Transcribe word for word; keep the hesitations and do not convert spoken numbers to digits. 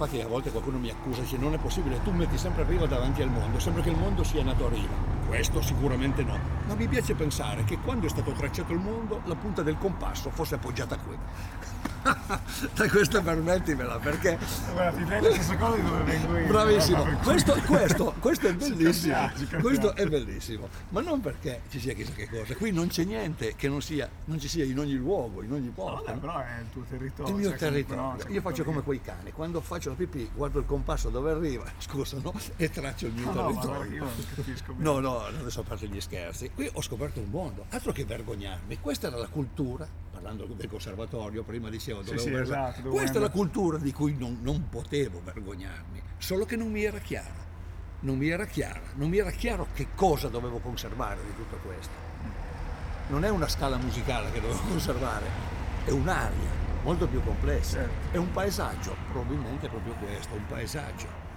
infatti a volte qualcuno mi accusa, dice non è possibile, tu metti sempre Riva davanti al mondo, sembra che il mondo sia nato a Riva. Questo sicuramente no, ma mi piace pensare che quando è stato tracciato il mondo la punta del compasso fosse appoggiata qui. Dai, questa permettimela, perché guarda, ti direi la stessa cosa di dove vengo io. bravissimo, No, questo, questo, questo è bellissimo, Ci capiamo, ci capiamo. questo è bellissimo, ma non perché ci sia chissà che cosa, qui non c'è niente che non sia, non ci sia in ogni luogo, in ogni No, posto. vabbè, però è il tuo territorio. Il mio cioè, territorio, comunque, no, io faccio come io. quei cani, quando faccio la pipì guardo il compasso dove arriva, scusa, no? E traccio il mio No, no, ma territorio. guarda, io non capisco bene. No, no, adesso a parte gli scherzi, qui ho scoperto un mondo, altro che vergognarmi, questa era la cultura, parlando del conservatorio, prima dicevo, Sì, dovevo sì, vergogn- esatto, dovevo questa è la andare. cultura di cui non, non potevo vergognarmi, solo che non mi era chiara, non mi era chiara, non mi era chiaro che cosa dovevo conservare di tutto questo. Non è una scala musicale che dovevo conservare, è un'aria molto più complessa, Certo. è un paesaggio, probabilmente è proprio questo, un paesaggio.